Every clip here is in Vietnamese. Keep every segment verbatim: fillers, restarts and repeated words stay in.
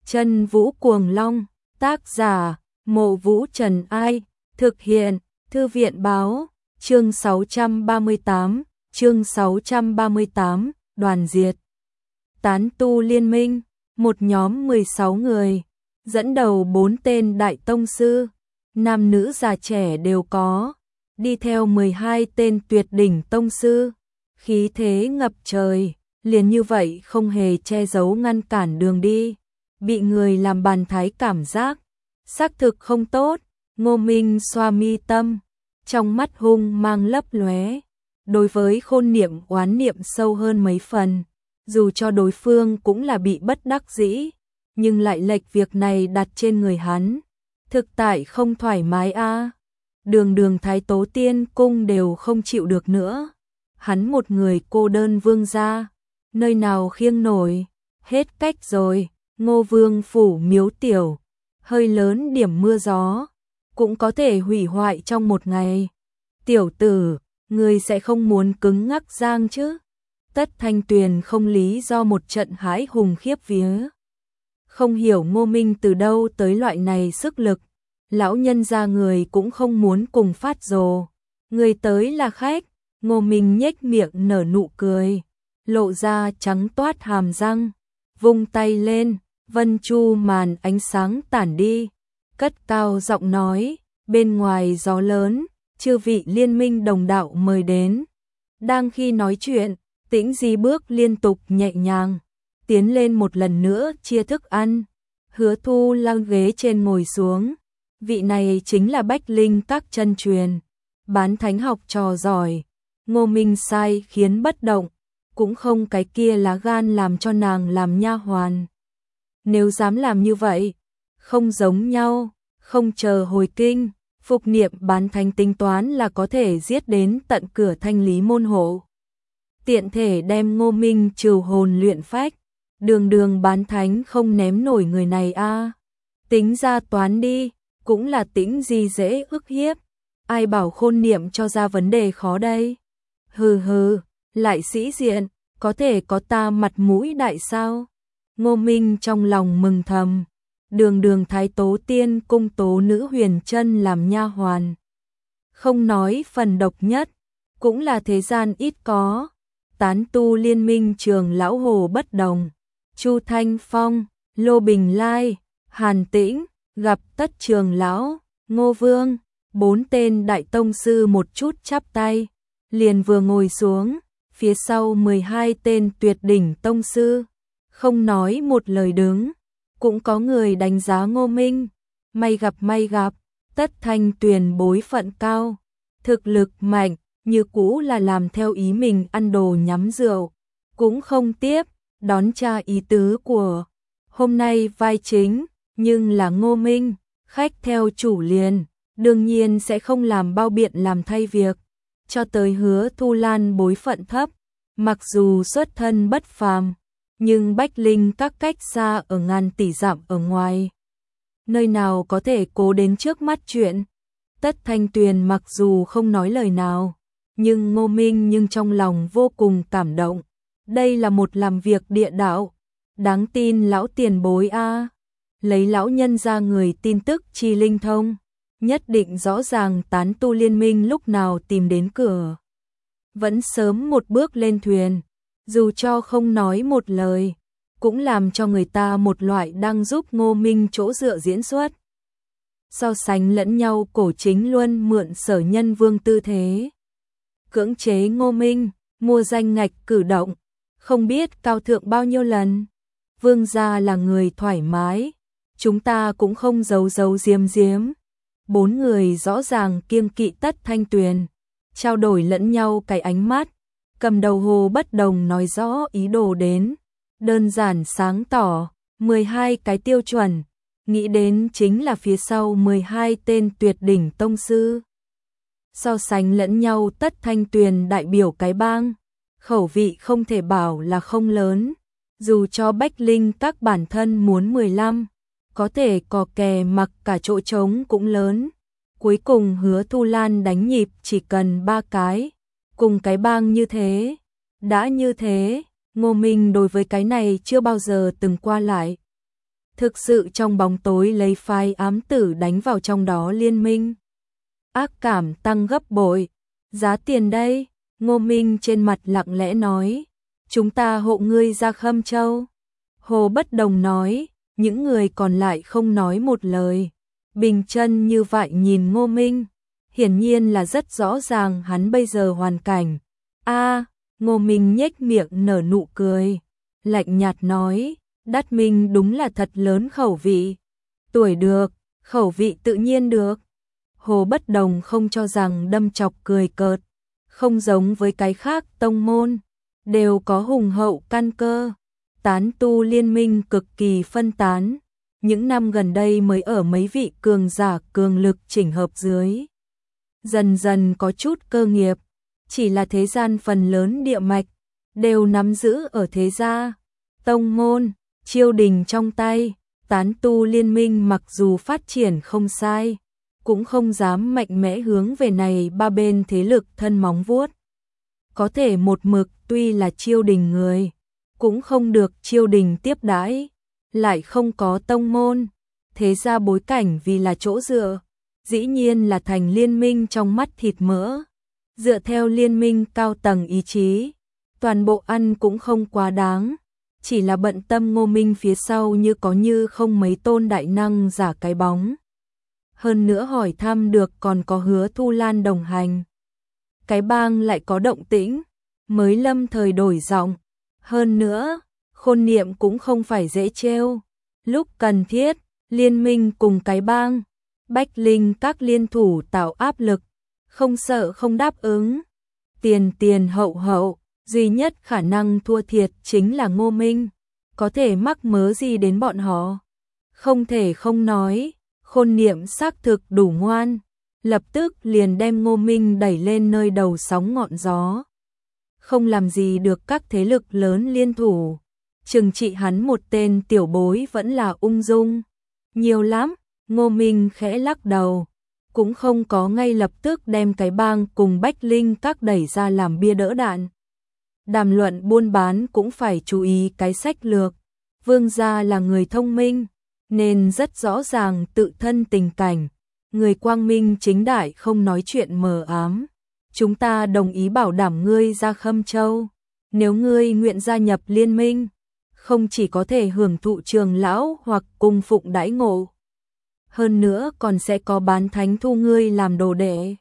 Chân Vũ Cuồng Long, tác giả, Mộ Vũ Trần Ai, thực hiện, Thư viện báo, chương sáu trăm ba mươi tám, chương sáu trăm ba mươi tám, đoàn diệt. Tán tu liên minh, một nhóm mười sáu người, dẫn đầu bốn tên đại tông sư, nam nữ già trẻ đều có, đi theo mười hai tên tuyệt đỉnh tông sư, khí thế ngập trời, liền như vậy không hề che giấu ngăn cản đường đi, bị người làm bàn thái cảm giác, xác thực không tốt. Ngô Minh xoa mi tâm, trong mắt hung mang lấp lóe, đối với Khôn Niệm oán niệm sâu hơn mấy phần, dù cho đối phương cũng là bị bất đắc dĩ, nhưng lại lệch việc này đặt trên người hắn, thực tại không thoải mái a. À. Đường Đường Thái Tố Tiên cung đều không chịu được nữa, hắn một người cô đơn vương gia, nơi nào khiêng nổi, hết cách rồi. Ngô Vương phủ miếu tiểu, hơi lớn điểm mưa gió, cũng có thể hủy hoại trong một ngày. Tiểu tử, ngươi sẽ không muốn cứng ngắc giang chứ? Tất Thanh Tuyền không lý do một trận hãi hùng khiếp vía. Không hiểu Ngô Minh từ đâu tới loại này sức lực, lão nhân gia người cũng không muốn cùng phát rồ. Người tới là khách, Ngô Minh nhếch miệng nở nụ cười, lộ ra trắng toát hàm răng, vung tay lên. Vân chu màn ánh sáng tản đi, cất cao giọng nói, bên ngoài gió lớn, chư vị liên minh đồng đạo mời đến. Đang khi nói chuyện, Tĩnh Di bước liên tục nhẹ nhàng, tiến lên một lần nữa chia thức ăn, Hứa Thu lăng ghế trên ngồi xuống. Vị này chính là Bách Linh các chân truyền, bán thánh học trò giỏi, Ngô Minh sai khiến bất động, cũng không cái kia lá gan làm cho nàng làm nha hoàn. Nếu dám làm như vậy, không giống nhau, không chờ hồi kinh, Phục Niệm bán thánh tính toán là có thể giết đến tận cửa thanh lý môn hộ. Tiện thể đem Ngô Minh trừ hồn luyện phách, Đường Đường bán thánh không ném nổi người này a. À. Tính ra toán đi, cũng là Tĩnh Di dễ ức hiếp, ai bảo Khôn Niệm cho ra vấn đề khó đây. Hừ hừ, lại sĩ diện, có thể có ta mặt mũi đại sao? Ngô Minh trong lòng mừng thầm, Đường Đường Thái Tố Tiên cung Tố Nữ Huyền Trân làm nha hoàn. Không nói phần độc nhất, cũng là thế gian ít có. Tán tu liên minh Trường Lão Hồ bất đồng, Chu Thanh Phong, Lô Bình Lai, Hàn Tĩnh, gặp Tất Trường Lão, Ngô Vương, bốn tên đại tông sư một chút chắp tay, liền vừa ngồi xuống, phía sau mười hai tên tuyệt đỉnh tông sư. Không nói một lời đứng, cũng có người đánh giá Ngô Minh, may gặp may gặp, Tất Thanh Tuyền bối phận cao, thực lực mạnh, như cũ là làm theo ý mình ăn đồ nhắm rượu, cũng không tiếp, đón tra ý tứ của. Hôm nay vai chính, nhưng là Ngô Minh, khách theo chủ liền, đương nhiên sẽ không làm bao biện làm thay việc, cho tới Hứa Thu Lan bối phận thấp, mặc dù xuất thân bất phàm. Nhưng Bách Linh các cách xa ở ngàn tỷ dặm ở ngoài, nơi nào có thể cố đến trước mắt chuyện. Tất Thanh Tuyền mặc dù không nói lời nào, nhưng Ngô Minh nhưng trong lòng vô cùng cảm động. Đây là một làm việc địa đạo, đáng tin lão tiền bối a. À. Lấy lão nhân ra người tin tức chi linh thông, nhất định rõ ràng tán tu liên minh lúc nào tìm đến cửa. Vẫn sớm một bước lên thuyền. Dù cho không nói một lời, cũng làm cho người ta một loại đang giúp Ngô Minh chỗ dựa diễn xuất. So sánh lẫn nhau cổ chính luôn mượn Sở Nhân Vương tư thế. Cưỡng chế Ngô Minh, mua danh ngạch cử động, không biết cao thượng bao nhiêu lần. Vương gia là người thoải mái, chúng ta cũng không giấu giấu giếm giếm. Bốn người rõ ràng kiêng kỵ Tất Thanh Tuyền, trao đổi lẫn nhau cái ánh mắt. Cầm đầu Hồ Bất Đồng nói rõ ý đồ đến, đơn giản sáng tỏ, mười hai cái tiêu chuẩn, nghĩ đến chính là phía sau mười hai tên tuyệt đỉnh tông sư. So sánh lẫn nhau Tất Thanh Tuyền đại biểu cái bang, khẩu vị không thể bảo là không lớn, dù cho Bách Linh các bản thân muốn mười lăm, có thể cò kè mặc cả chỗ trống cũng lớn. Cuối cùng Hứa Thu Lan đánh nhịp chỉ cần ba cái. Cùng cái bang như thế, đã như thế, Ngô Minh đối với cái này chưa bao giờ từng qua lại. thực sự trong bóng tối lấy phái ám tử đánh vào trong đó liên minh. Ác cảm tăng gấp bội, giá tiền đây, Ngô Minh trên mặt lặng lẽ nói, chúng ta hộ ngươi ra Khâm Châu. Hồ Bất Đồng nói, những người còn lại không nói một lời, bình chân như vậy nhìn Ngô Minh, hiển nhiên là rất rõ ràng hắn bây giờ hoàn cảnh. A, Ngô Minh nhếch miệng nở nụ cười, lạnh nhạt nói, Đát Minh đúng là thật lớn khẩu vị. Tuổi được, khẩu vị tự nhiên được. Hồ Bất Đồng không cho rằng đâm chọc cười cợt, không giống với cái khác tông môn, đều có hùng hậu căn cơ. Tán tu liên minh cực kỳ phân tán, những năm gần đây mới ở mấy vị cường giả cường lực chỉnh hợp dưới. Dần dần có chút cơ nghiệp, chỉ là thế gian phần lớn địa mạch, đều nắm giữ ở thế gia, tông môn, triều đình trong tay. Tán tu liên minh mặc dù phát triển không sai, cũng không dám mạnh mẽ hướng về này ba bên thế lực thân móng vuốt. Có thể một mực tuy là triều đình người, cũng không được triều đình tiếp đãi, lại không có tông môn, thế ra bối cảnh vì là chỗ dựa, dĩ nhiên là thành liên minh trong mắt thịt mỡ. Dựa theo liên minh cao tầng ý chí, toàn bộ ăn cũng không quá đáng, chỉ là bận tâm Ngô Minh phía sau như có như không mấy tôn đại năng giả cái bóng. Hơn nữa hỏi thăm được còn có Hứa Thu Lan đồng hành. Cái bang lại có động tĩnh, mới lâm thời đổi giọng. Hơn nữa, Khôn Niệm cũng không phải dễ trêu. Lúc cần thiết, liên minh cùng cái bang, Bách Linh các liên thủ tạo áp lực, không sợ không đáp ứng. Tiền tiền hậu hậu, duy nhất khả năng thua thiệt chính là Ngô Minh. Có thể mắc mớ gì đến bọn họ? Không thể không nói, Khôn Niệm xác thực đủ ngoan, lập tức liền đem Ngô Minh đẩy lên nơi đầu sóng ngọn gió. Không làm gì được các thế lực lớn liên thủ, trừng trị hắn một tên tiểu bối vẫn là ung dung. Nhiều lắm, Ngô Minh khẽ lắc đầu, cũng không có ngay lập tức đem cái bang cùng Bách Linh các đẩy ra làm bia đỡ đạn. Đàm luận buôn bán cũng phải chú ý cái sách lược, Vương gia là người thông minh, nên rất rõ ràng tự thân tình cảnh, người quang minh chính đại không nói chuyện mờ ám. Chúng ta đồng ý bảo đảm ngươi ra Khâm Châu, nếu ngươi nguyện gia nhập liên minh, không chỉ có thể hưởng thụ trường lão hoặc cung phụng đãi ngộ, hơn nữa còn sẽ có bán thánh thu ngươi làm đồ đệ.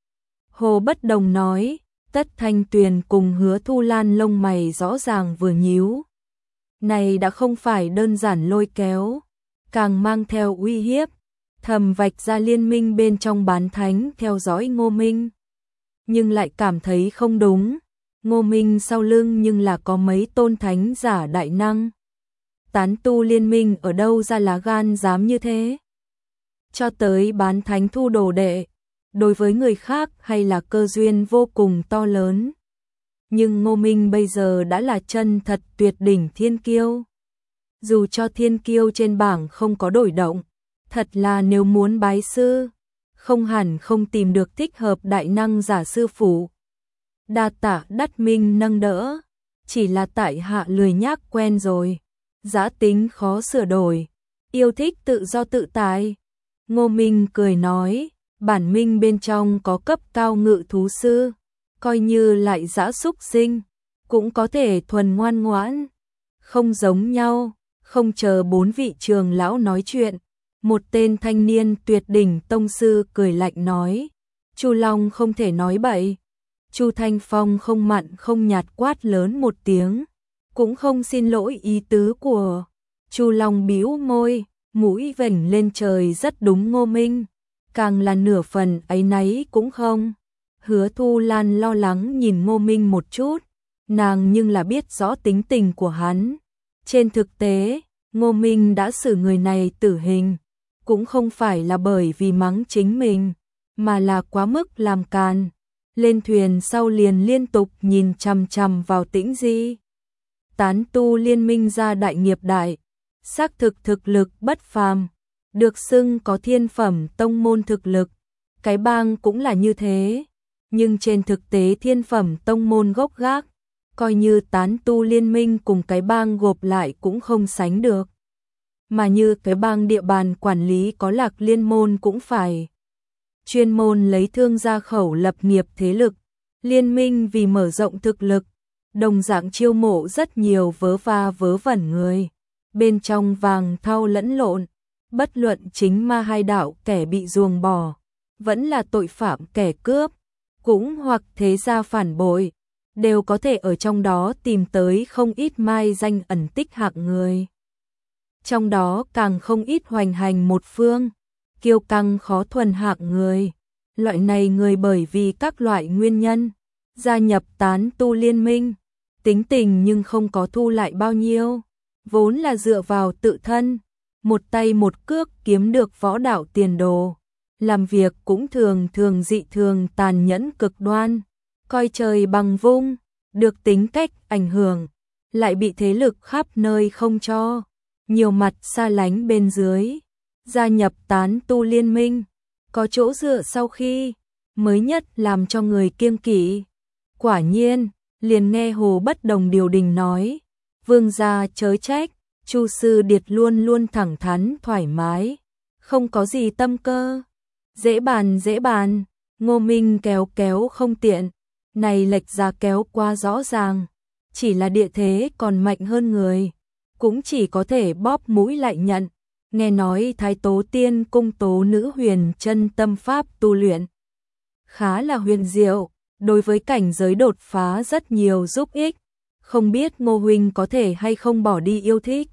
Hồ Bất Đồng nói, Tất Thanh Tuyền cùng Hứa Thu Lan lông mày rõ ràng vừa nhíu. Này đã không phải đơn giản lôi kéo, càng mang theo uy hiếp, thầm vạch ra liên minh bên trong bán thánh theo dõi Ngô Minh. Nhưng lại cảm thấy không đúng, Ngô Minh sau lưng nhưng là có mấy tôn thánh giả đại năng. Tán tu liên minh ở đâu ra lá gan dám như thế? Cho tới bán thánh thu đồ đệ, đối với người khác hay là cơ duyên vô cùng to lớn. Nhưng Ngô Minh bây giờ đã là chân thật tuyệt đỉnh thiên kiêu. Dù cho thiên kiêu trên bảng không có đổi động, thật là nếu muốn bái sư, không hẳn không tìm được thích hợp đại năng giả sư phụ. Đa tạ Đát Minh nâng đỡ, chỉ là tại hạ lười nhác quen rồi, dã tính khó sửa đổi, yêu thích tự do tự tại. Ngô Minh cười nói, bản minh bên trong có cấp cao ngự thú sư, coi như lại dã súc sinh, cũng có thể thuần ngoan ngoãn, không giống nhau. Không chờ bốn vị trường lão nói chuyện, một tên thanh niên tuyệt đỉnh tông sư cười lạnh nói, Chu Long không thể nói bậy. Chu Thanh Phong không mặn không nhạt quát lớn một tiếng, cũng không xin lỗi ý tứ của. Chu Long bĩu môi, mũi vểnh lên trời rất đúng Ngô Minh, càng là nửa phần áy náy cũng không. Hứa Thu Lan lo lắng nhìn Ngô Minh một chút, nàng nhưng là biết rõ tính tình của hắn. Trên thực tế, Ngô Minh đã xử người này tử hình, cũng không phải là bởi vì mắng chính mình, mà là quá mức làm càn. Lên thuyền sau liền liên tục nhìn chằm chằm vào Tĩnh Di. Tán tu liên minh ra đại nghiệp đại, xác thực thực lực bất phàm, được xưng có thiên phẩm tông môn thực lực, cái bang cũng là như thế, nhưng trên thực tế thiên phẩm tông môn gốc gác, coi như tán tu liên minh cùng cái bang gộp lại cũng không sánh được. mà như cái bang địa bàn quản lý có Lạc Liên môn cũng phải chuyên môn lấy thương gia khẩu lập nghiệp thế lực, liên minh vì mở rộng thực lực, đồng dạng chiêu mộ rất nhiều vớ va vớ vẩn người, bên trong vàng thau lẫn lộn, bất luận chính ma hai đạo kẻ bị ruồng bỏ, vẫn là tội phạm kẻ cướp, cũng hoặc thế gia phản bội, đều có thể ở trong đó tìm tới không ít mai danh ẩn tích hạng người. Trong đó càng không ít hoành hành một phương, kiêu căng khó thuần hạng người. Loại này người bởi vì các loại nguyên nhân, gia nhập tán tu liên minh, tính tình nhưng không có thu lại bao nhiêu, vốn là dựa vào tự thân, một tay một cước kiếm được võ đạo tiền đồ, làm việc cũng thường thường dị thường tàn nhẫn cực đoan, coi trời bằng vung, được tính cách ảnh hưởng, lại bị thế lực khắp nơi không cho, nhiều mặt xa lánh bên dưới, gia nhập tán tu liên minh, có chỗ dựa sau khi, mới nhất làm cho người kiêng kỵ. Quả nhiên, liền nghe Hồ Bất Đồng điều đình nói, vương gia chớ trách, Chu sư điệt luôn luôn thẳng thắn thoải mái, không có gì tâm cơ, dễ bàn dễ bàn, Ngô Minh kéo kéo không tiện, này lệch ra kéo qua rõ ràng, chỉ là địa thế còn mạnh hơn người, cũng chỉ có thể bóp mũi lại nhận. Nghe nói Thái Tố Tiên cung tố nữ huyền chân tâm pháp tu luyện khá là huyền diệu, đối với cảnh giới đột phá rất nhiều giúp ích, không biết Ngô huynh có thể hay không bỏ đi yêu thích.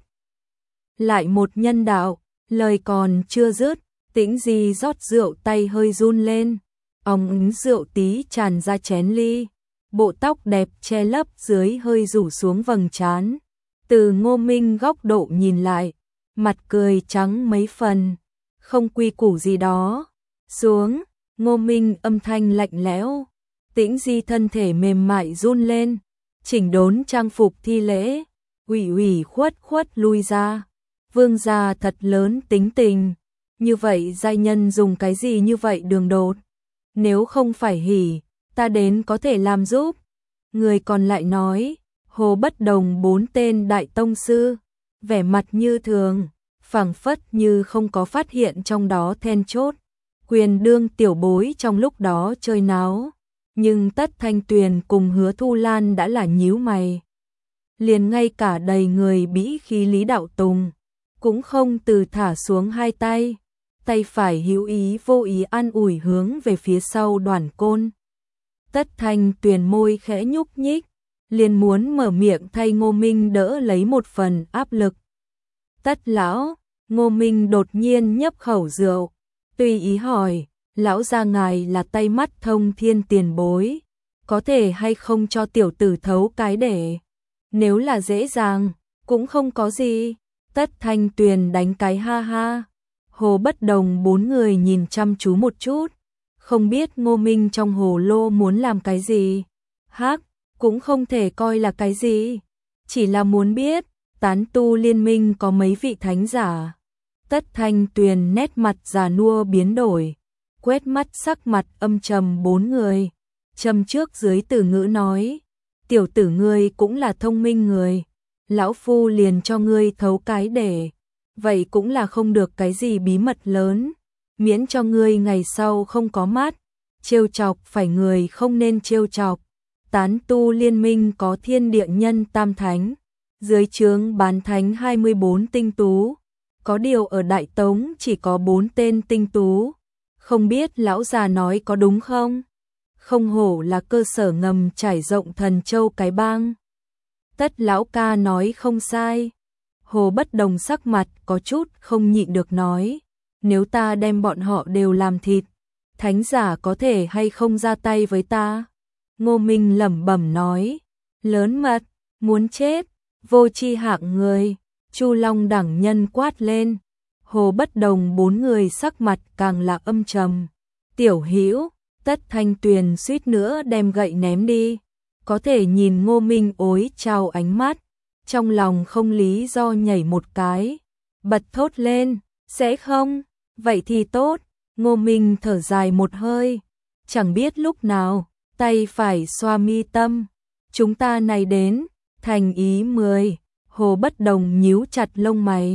Lại một nhân đạo, lời còn chưa dứt, Tĩnh Di rót rượu tay hơi run lên, ong ứng rượu tí tràn ra chén ly, bộ tóc đẹp che lấp dưới hơi rủ xuống vầng trán. Từ Ngô Minh góc độ nhìn lại, mặt cười trắng mấy phần, không quy củ gì đó. Xuống, Ngô Minh âm thanh lạnh lẽo, Tĩnh Di thân thể mềm mại run lên, chỉnh đốn trang phục thi lễ, ủy ủy khuất khuất lui ra. Vương gia thật lớn tính tình, như vậy giai nhân dùng cái gì như vậy đường đột, nếu không phải hỉ, ta đến có thể làm giúp. Người còn lại nói, Hồ Bất Đồng bốn tên đại tông sư, vẻ mặt như thường, phảng phất như không có phát hiện trong đó then chốt. Quyền đương tiểu bối trong lúc đó chơi náo, nhưng Tất Thanh Tuyền cùng Hứa Thu Lan đã là nhíu mày. Liền ngay cả đầy người bĩ khí Lý Đạo Tùng, cũng không từ thả xuống hai tay, tay phải hữu ý vô ý an ủi hướng về phía sau Đoàn Côn. Tất Thanh Tuyền môi khẽ nhúc nhích, liền muốn mở miệng thay Ngô Minh đỡ lấy một phần áp lực. Tất lão, Ngô Minh đột nhiên nhấp khẩu rượu, tùy ý hỏi, lão gia ngài là tay mắt thông thiên tiền bối, có thể hay không cho tiểu tử thấu cái để, nếu là dễ dàng, cũng không có gì. Tất Thanh Tuyền đánh cái ha ha. Hồ Bất Đồng bốn người nhìn chăm chú một chút, không biết Ngô Minh trong hồ lô muốn làm cái gì. Hắc, cũng không thể coi là cái gì, chỉ là muốn biết, tán tu liên minh có mấy vị thánh giả. Tất Thanh Tuyền nét mặt già nua biến đổi, quét mắt sắc mặt âm trầm bốn người, châm trước dưới từ ngữ nói, tiểu tử ngươi cũng là thông minh người, lão phu liền cho ngươi thấu cái để, vậy cũng là không được cái gì bí mật lớn, miễn cho ngươi ngày sau không có mắt, trêu chọc phải người không nên trêu chọc. Tán tu liên minh có thiên địa nhân tam thánh, dưới trướng bán thánh hai mươi bốn tinh tú, có điều ở Đại Tống chỉ có bốn tên tinh tú, không biết lão già nói có đúng không? Không hổ là cơ sở ngầm trải rộng Thần Châu cái bang. Tất lão ca nói không sai. Hồ Bất Đồng sắc mặt có chút không nhịn được nói, nếu ta đem bọn họ đều làm thịt, thánh giả có thể hay không ra tay với ta? Ngô Minh lẩm bẩm nói, lớn mật, muốn chết, vô tri hạng người. Chu Long đẳng nhân quát lên. Hồ Bất Đồng bốn người sắc mặt càng là âm trầm. Tiểu Hữu, Tất Thanh Tuyền suýt nữa đem gậy ném đi, có thể nhìn Ngô Minh ối trao ánh mắt, trong lòng không lý do nhảy một cái, bật thốt lên, sẽ không, vậy thì tốt. Ngô Minh thở dài một hơi, chẳng biết lúc nào, tay phải xoa mi tâm, chúng ta này đến, thành ý mười. Hồ Bất Đồng nhíu chặt lông mày,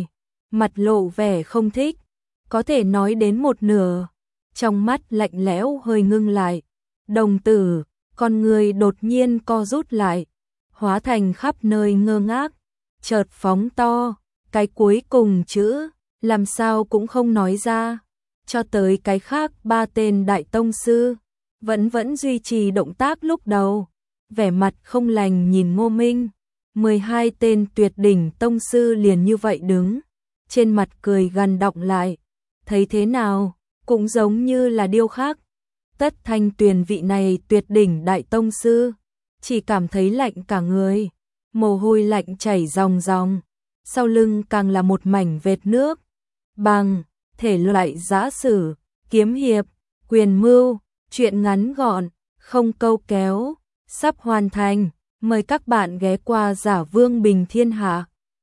mặt lộ vẻ không thích, có thể nói đến một nửa, trong mắt lạnh lẽo hơi ngưng lại. Đồng tử, con người đột nhiên co rút lại, hóa thành khắp nơi ngơ ngác, chợt phóng to, cái cuối cùng chữ, làm sao cũng không nói ra, cho tới cái khác ba tên đại tông sư, vẫn vẫn duy trì động tác lúc đầu, vẻ mặt không lành nhìn Ngô Minh, mười hai tên tuyệt đỉnh tông sư liền như vậy đứng, trên mặt cười gằn đọng lại, thấy thế nào, cũng giống như là điêu khắc. Tất Thanh Tuyền vị này tuyệt đỉnh đại tông sư, chỉ cảm thấy lạnh cả người, mồ hôi lạnh chảy ròng ròng, sau lưng càng là một mảnh vệt nước. Bằng thể loại giã sử, kiếm hiệp, quyền mưu, truyện ngắn gọn, không câu kéo, sắp hoàn thành, mời các bạn ghé qua Giả Vương Bình Thiên Hạ.